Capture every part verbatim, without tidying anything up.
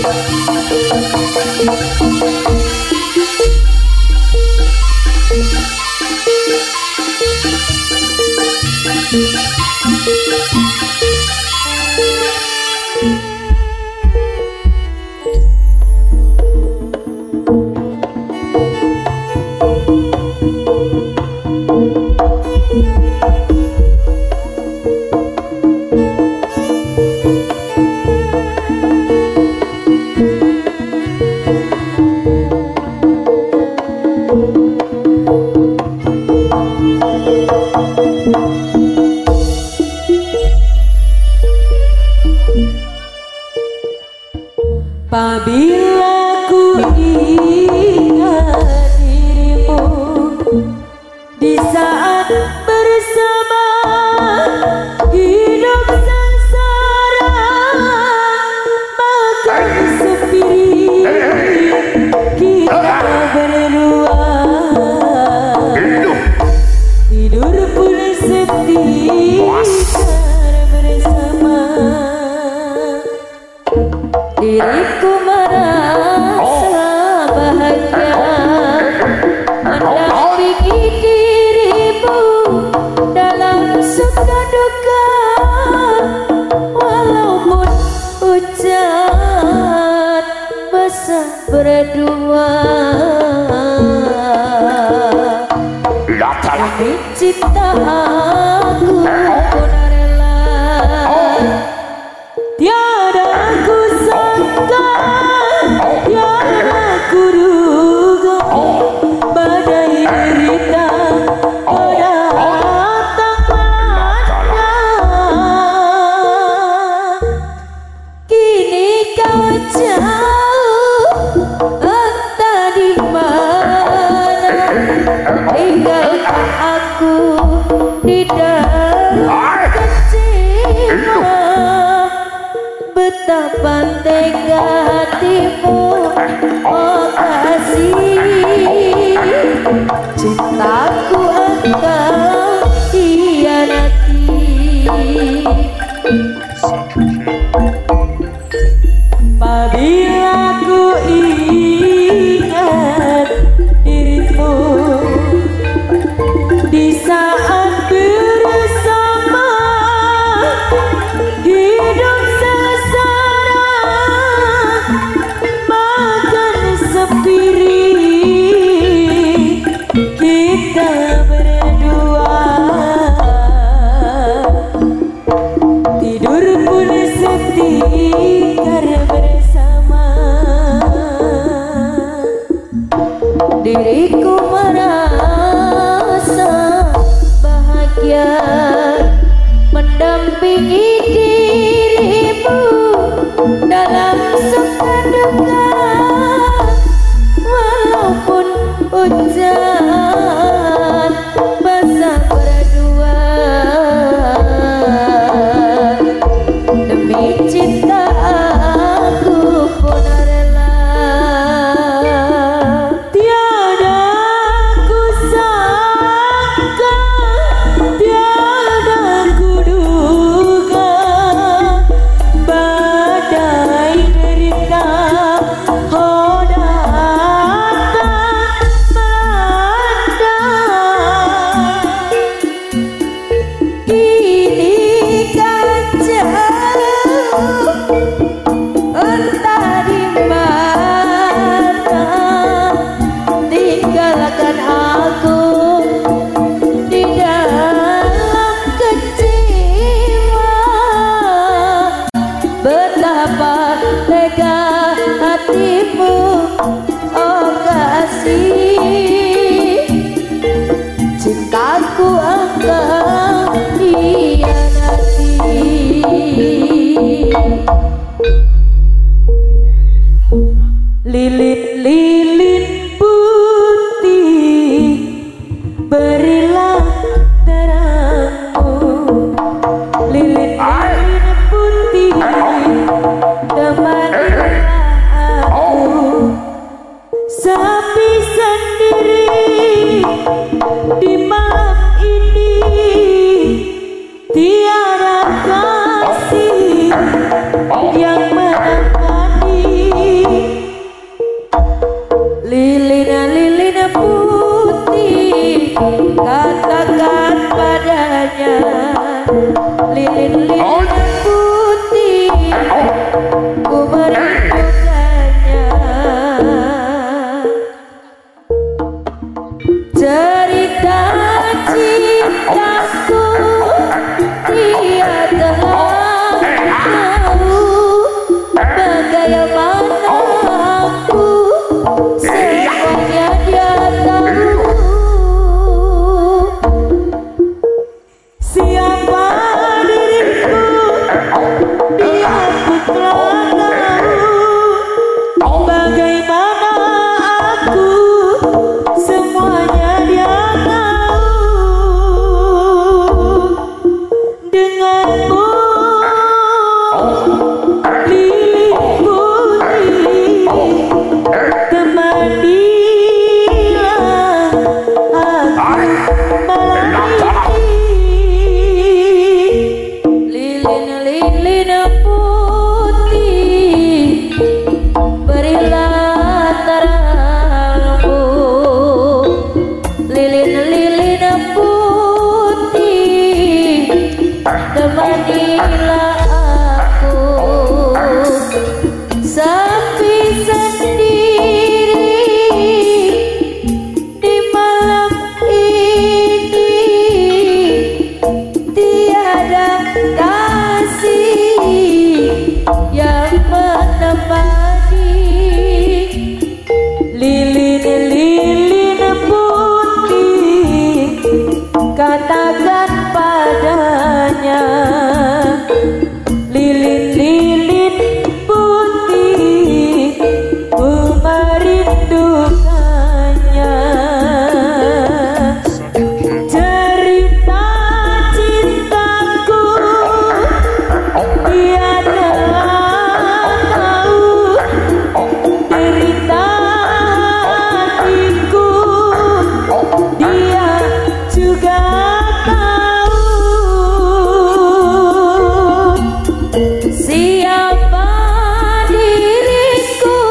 Apabila ku ingat dirimu di saat bersama hidup sengsara, makan sepiri kita berdua, tidur pun setikar bersama. Diriku merasa bahagia mendampingi dirimu dalam suka duka, walaupun hujan basah berdua. Demi cinta aku pun rela, tiada ku sangka, tiada ku duga, badai derita datang melanda. Kini kau jauh entah di mana, tinggalkan aku di dalam kecewa. Betapa tega hatimu, oh kasih, cintaku engkau hianati. Apabila ku ingat dirimu di saat bersama hidup sengsara, makan sepiri kita berdua, tidur pun setikar bersama. Diriku merasa bahagia mendampingi dirimu dalam suka duka, walaupun hujan basah berdua. Demi cinta aku pun rela, tiada ku sangka, tiada ku duga, badai derita oh datang melanda. Kini kau jauh entah di mana, tinggalkan aku di dalam kecewa. Betapa tega hatimu, oh kasih, cintaku engkau hianati. Lilin-lilin putih berilah terangmu, lilin-lilin putih temanilah aku, sepi sendiri di malam ini, tiada kasih yang menemani. Katakan padanya lilin-lilin putih ku merindukannya. Cerita cintaku dia telah tahu, derita hatiku dia juga tahu. Siapa diriku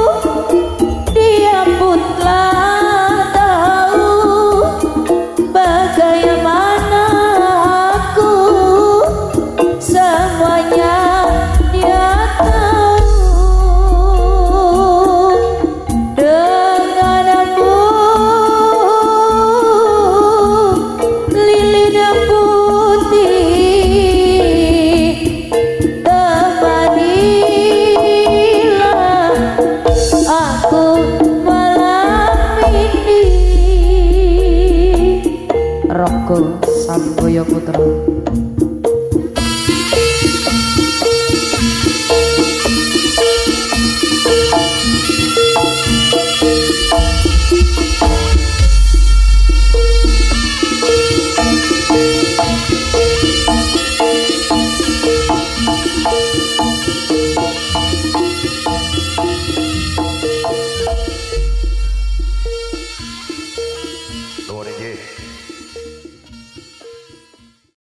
dia pun telah tahu, bagaimana aku semuanya dia tahu. Dengan aku Roko Samboyo Putra.